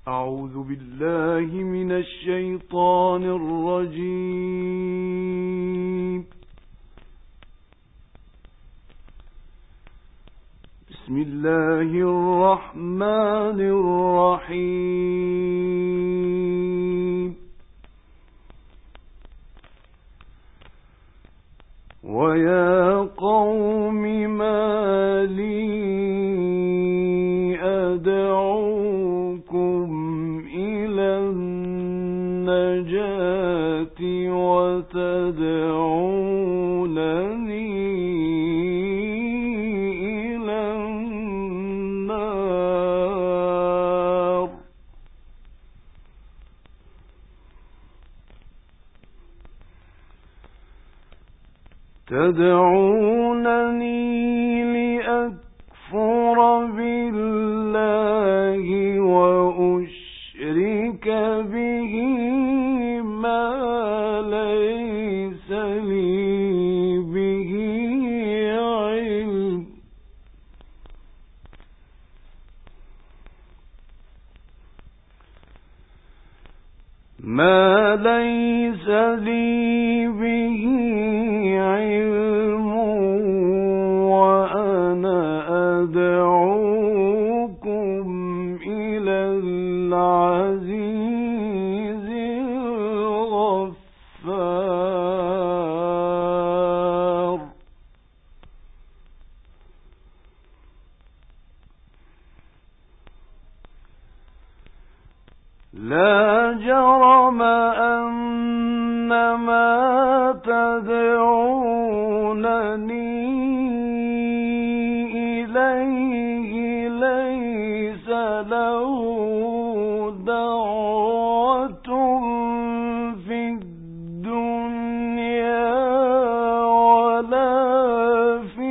أعوذ بالله من الشيطان الرجيم. بسم الله الرحمن الرحيم. ويا قوم ما لي أدعوكم إلى النجاة وتدعونني إلى النار. تدعونني لأكفر بالله وأشرك به ما ليس لي به علم. ما ليس لي به علم وأنا أدعوكم إلى العزيز الغفار. لا جرم أن ما تدعونني إليه ليس له دعوة في الدنيا ولا في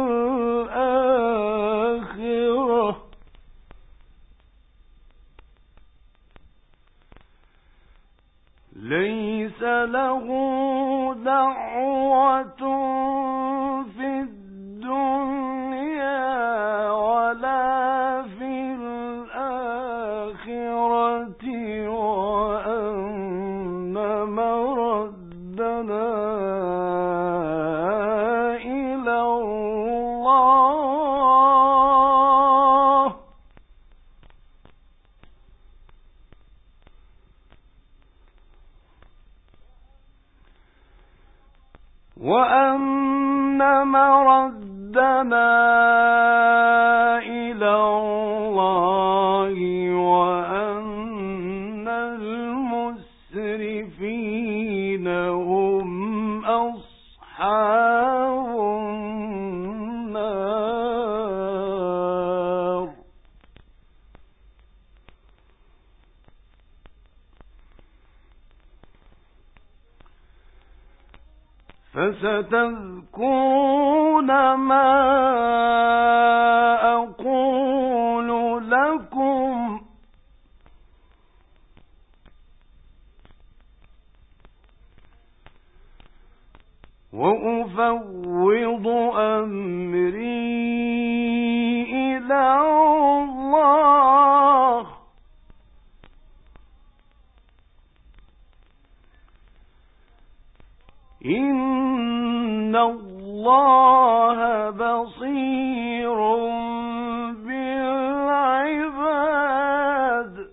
الآخرة. ليس له دعوة في الدنيا ولا في الآخرة وأن مردنا إلى الله. وأن مردنا إلى الله وأن المسرفين هم أصحاب النار. فستذكرون ما أقول لكم وأفوض أمري إلى الله. إن الله بصير بالعباد.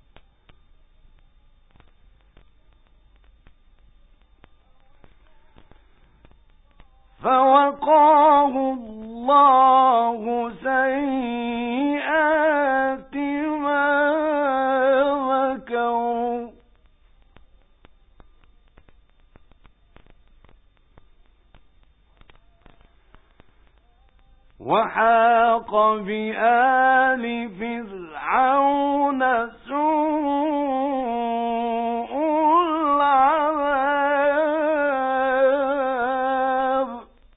فوقاه الله سيئات ما مكروا وحاق بآل فرعون سوء العذاب.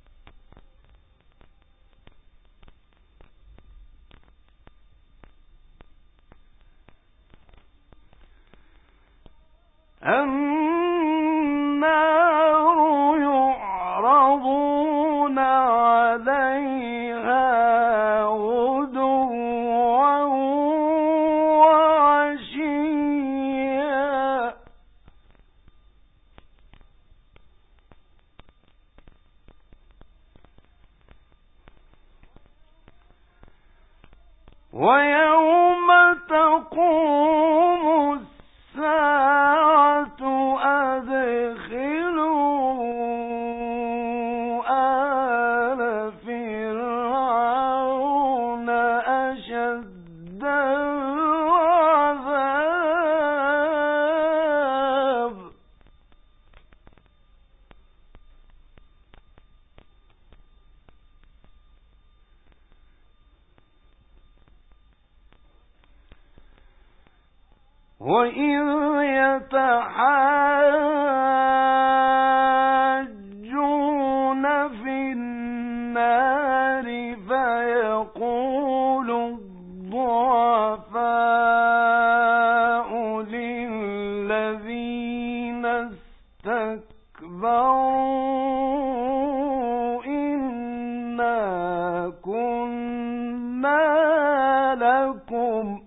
النار يعرضون عليها غدوا وعشيا وإذ يتحاجون في النار فيقول الضعفاء للذين استكبروا إنا كنا لكم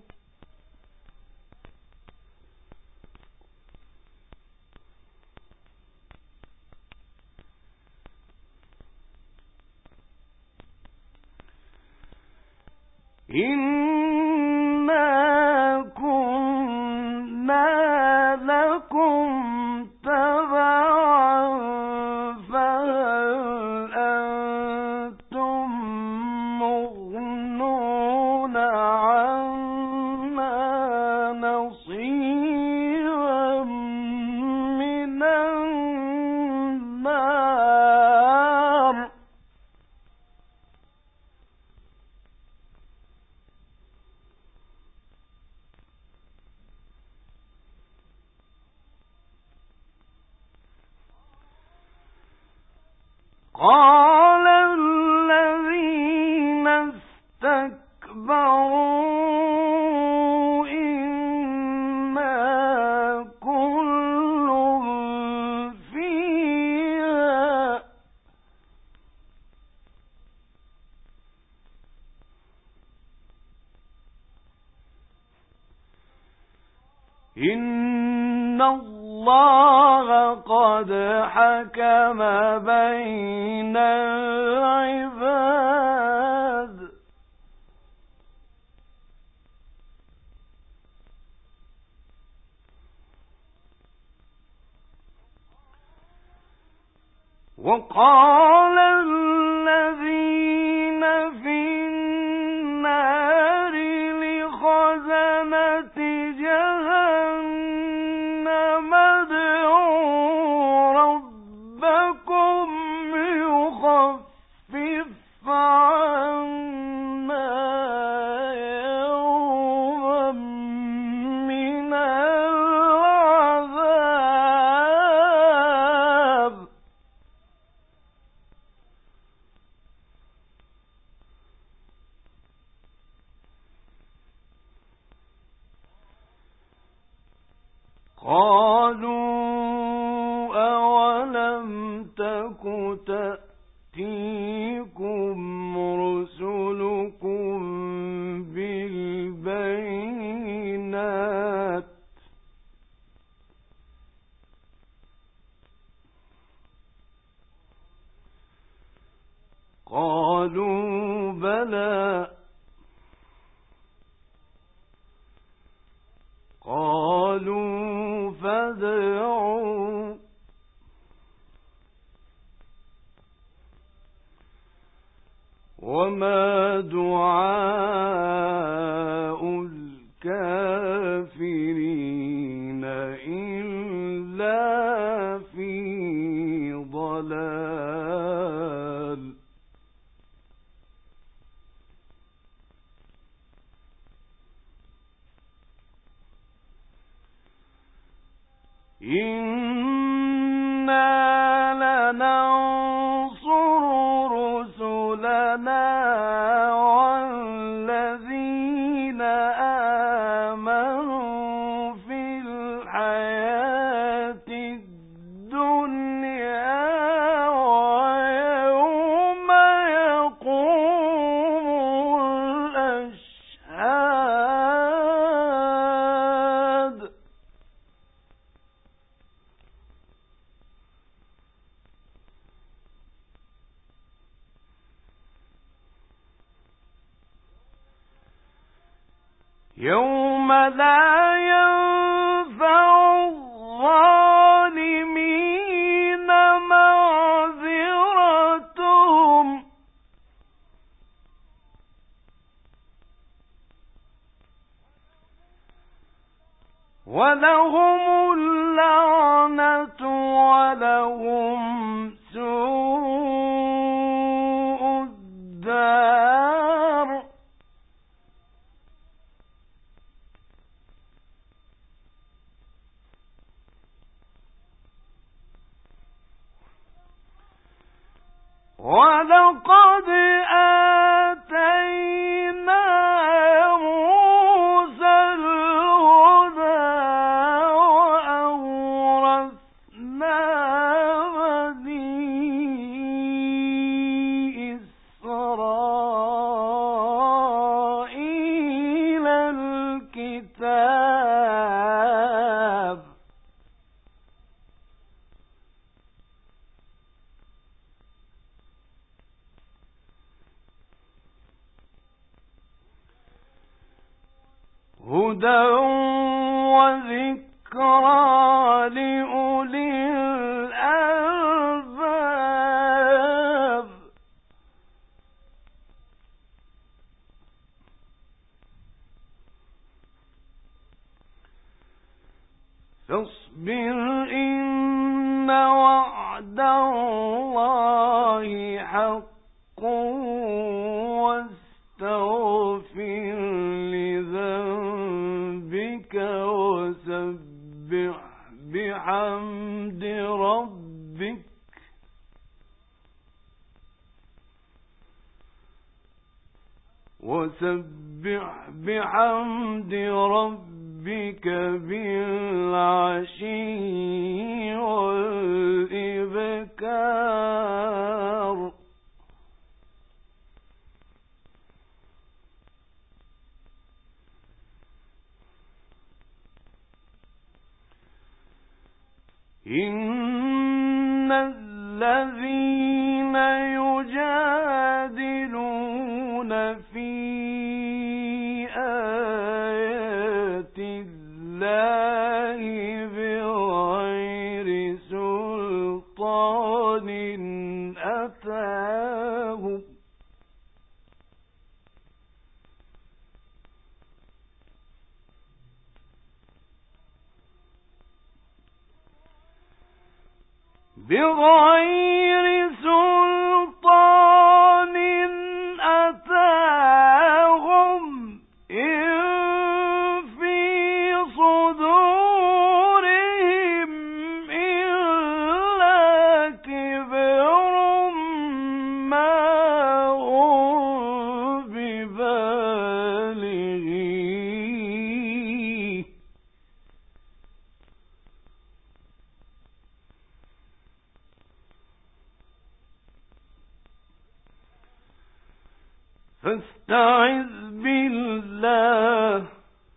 تبعا فهل أنتم مغنون عنا نصيبا من النار قال الذين استكبروا إنا كل فيها إن الله قد حكم بين العباد وقال الذين في النار لخزنة جهنم ادعوا ربكم يخفف عنا يوما من العذاب قالوا أولم تك تأتيكم رسلكم بالبينات قالوا بلى قالوا فادعوا وما دعاء الكافرين إلا في ضلال إنا لننصر رسلنا والذين آمنوا في الحياة الدنيا ويوم يقوم الأشهاد يوم لا ينفع الظالمين معذرتهم ولهم اللعنة ولهم سوء الدار وَلَقَدْ آتَيْنَا مُوسَى الْهُدَىٰ وَأَوْرَثْنَا بَنِي إِسْرَائِيلَ الْكِتَابَ هُدًى وَذِكْرَىٰ لِأُولِي الْأَلْبَابِ فاصبر إن وعد الله حق واستغفر لذنبك وسبح بحمد ربك بالعشي والإبكار إن الذين يجادلون في آيات الله بغير سلطان أتاهم إن في صدورهم إلا كبر ما هم ببالغيه فاستعذ بالله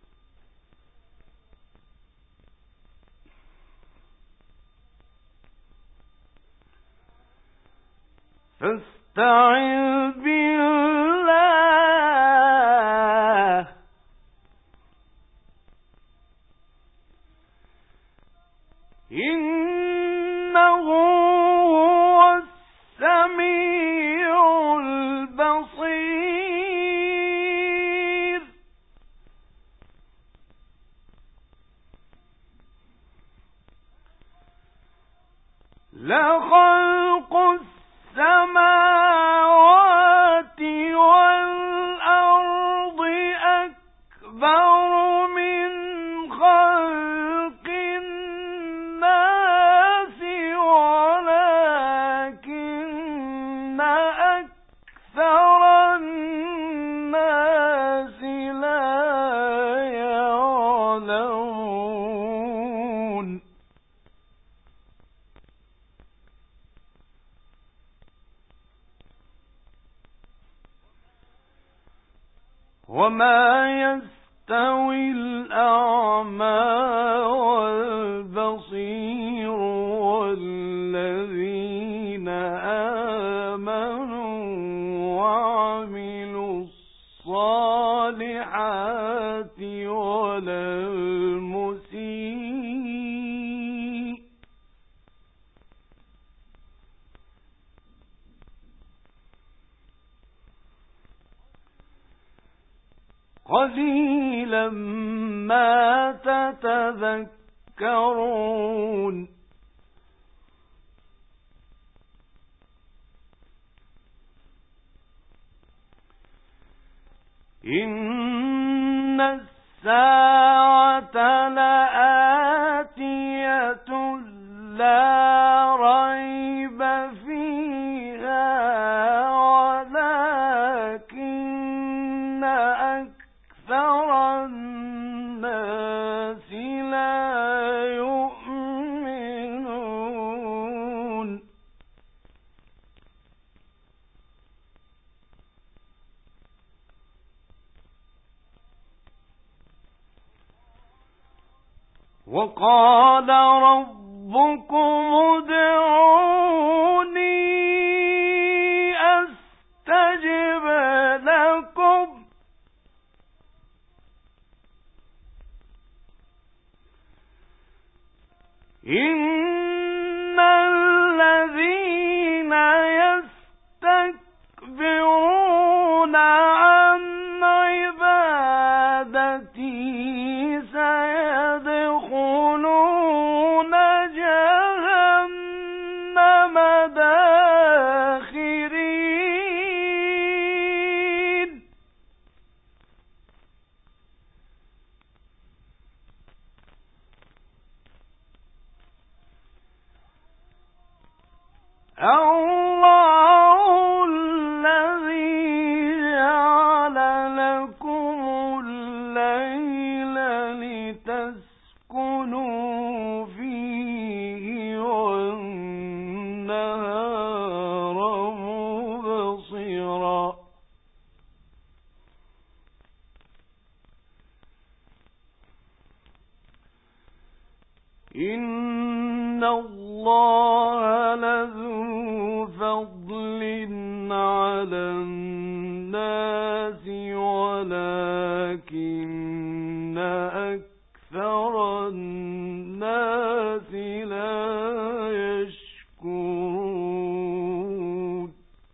إنه هو السميع البصير لخلق السماوات والأرض أكبر من خلق الناس ولكن أكثر الناس لا يعلمون وما يستوي الأعمى والبصير والذين آمنوا وعملوا الصالحات ولا المسيء قليلا ما تتذكرون إن الساعة لآتية لا ريب فيها لا يؤمنون وقال ربكم ادعوني أستجب لكم إن الذين يستكبرون عن عبادتي سيدخلون جهنم داخرين الله الذي جعل لكم الليل لتسكنوا فيه والنهار مبصرا إن الله لذو فضل على الناس ولكن أكثر الناس لا يشكرون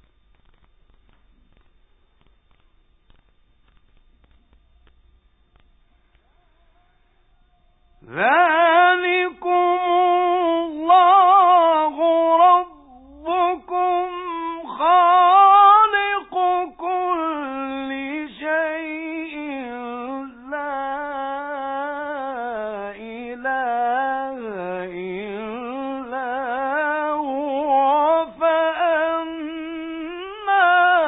ذلكم الله ربكم خالق كل شيء لا إله إلا هو فأنى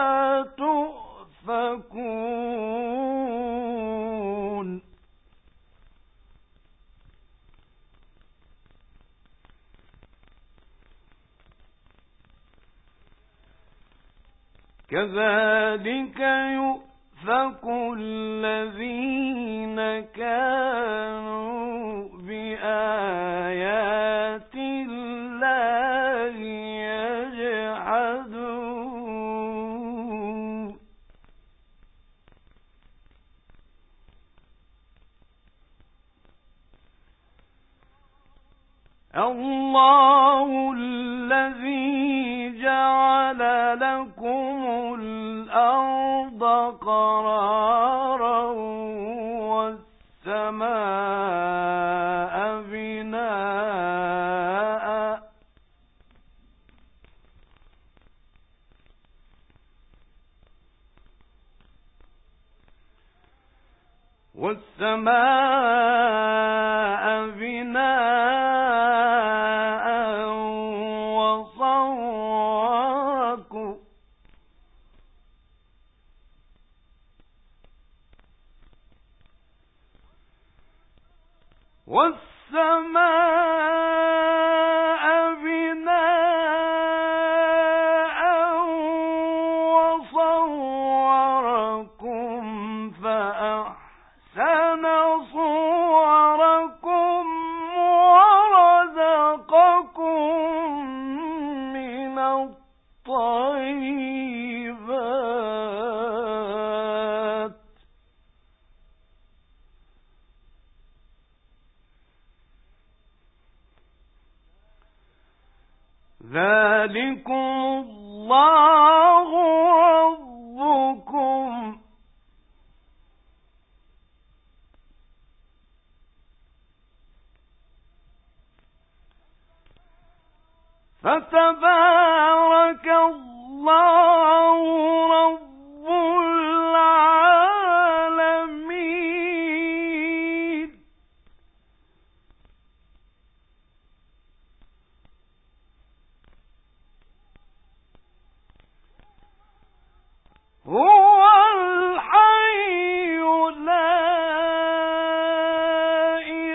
تؤفكون كذلك يؤفك الذين كانوا بآيات الله يجحدون الله الذي جعل لكم الأرض قرارا والسماء بناء والسماء بناء وصوركم فأحسن صوركم ورزقكم من الطيبات ذلكم الله ربكم فتبارك الله رب العالمين هو الحي لا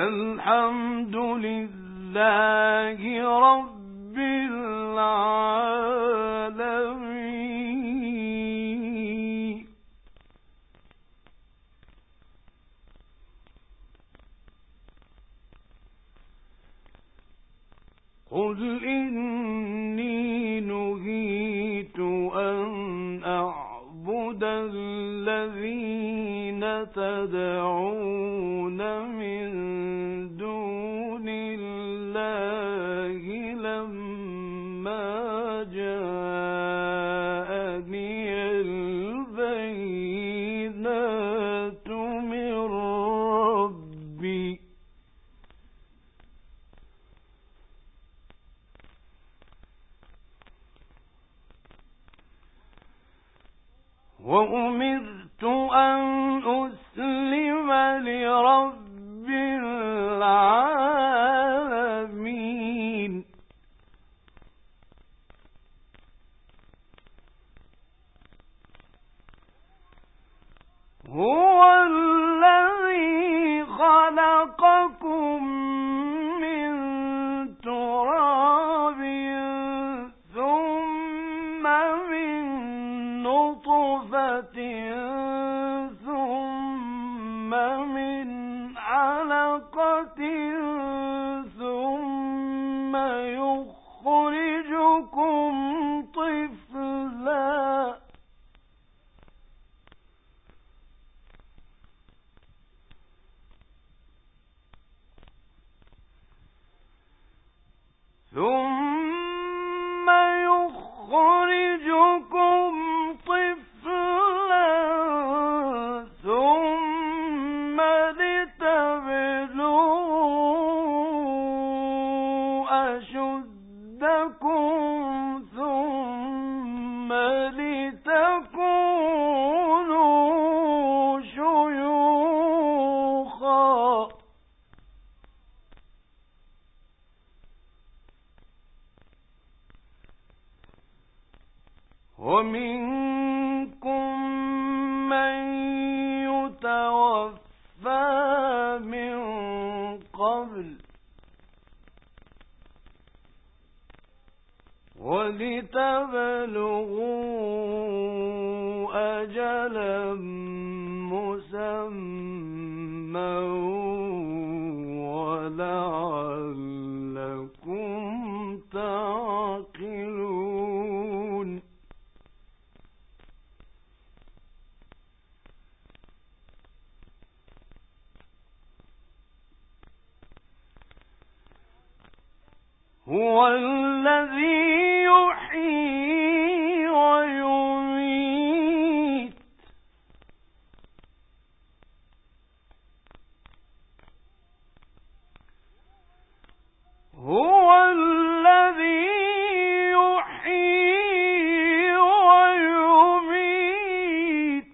الحمد لله رب العالمين. قل إني نهيت أن أعبد الذين تدعون من دون الله لما جاءني البينات من ربي وأمرت أن أسلم لرب العالمين. هو الذي خلقكم من تراب ثم من نطفة ثم من علقة ثم يخرجكم طفلا ثم لتبلغوا أشدكم ثم لتكونوا شيوخا ومنكم من يتوفى من قبل ولتبلغوا أجلا مسمى ولعلكم تعقلون. هو الذي يحيي ويميت هو الذي يحيي ويميت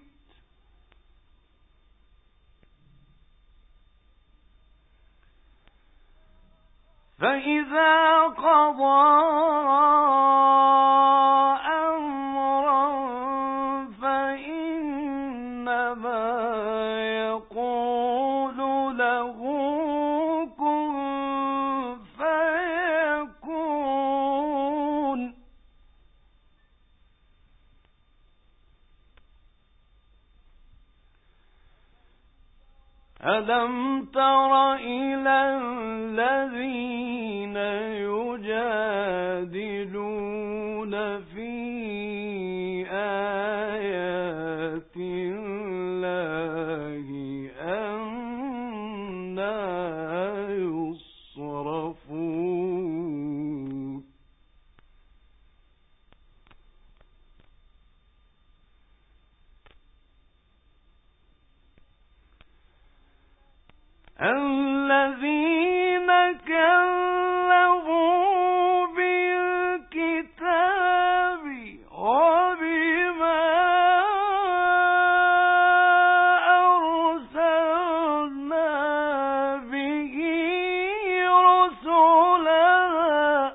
فإذا قضى أمرا فإنما يقول له كن فيكون. ألم تر إلى الذين يجادلون في آيات الله أنى يصرفون. الذين كذبوا بالكتاب وبما أرسلنا به رسلنا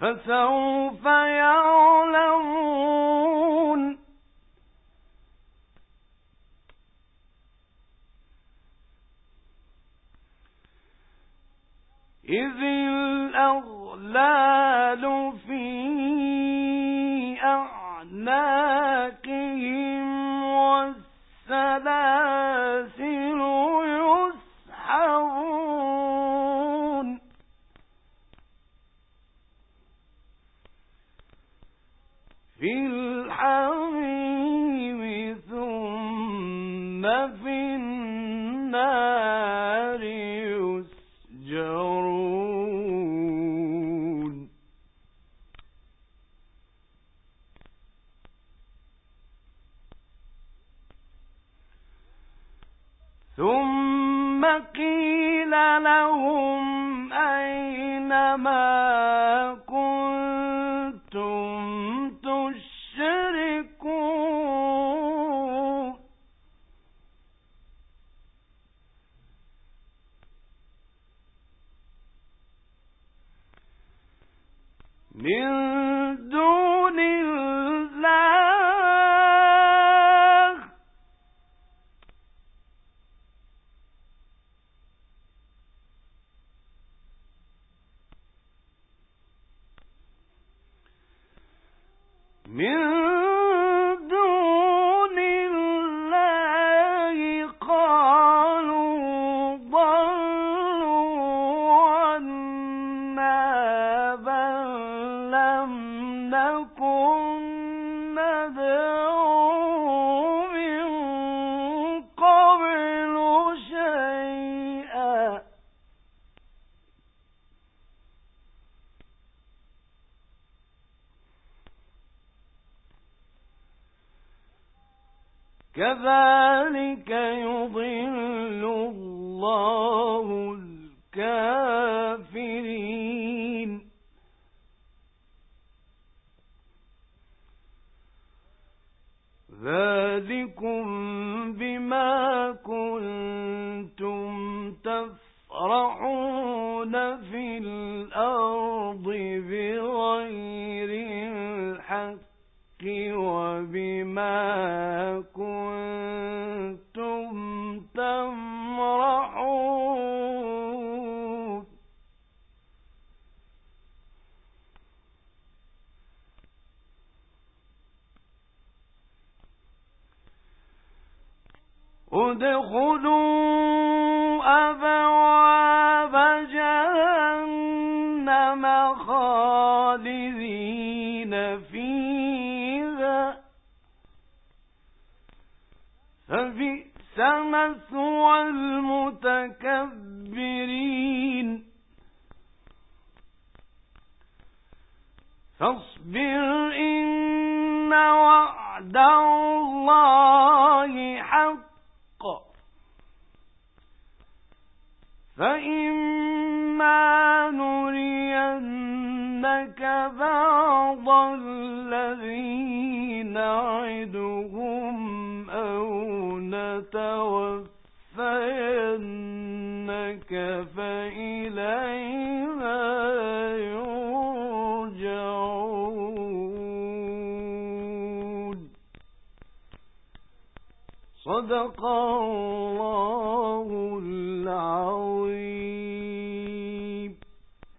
فسوف يعلمون إذ الأغلال في أعناقهم والسلاسل يسحبون في الحميم ثم في النار يسجرون ثم قيل لهم أين ما كنتم تشركون من دون الله قالوا ضلوا عنا بل لم نكن ندعو من قبل شيئا كذلك يضل الله الكافرين ذلكم بما كنتم تفرحون في الأرض بغير الحق وبما كنتم تمرحون ادخلوا أبواب جهنم خالدين فيها فبئس مثوى المتكبرين فاصبر إن وعد الله حق فإما نرينك بعض الذي نعدهم أو نتوفينك فإلينا يرجعون صدق الله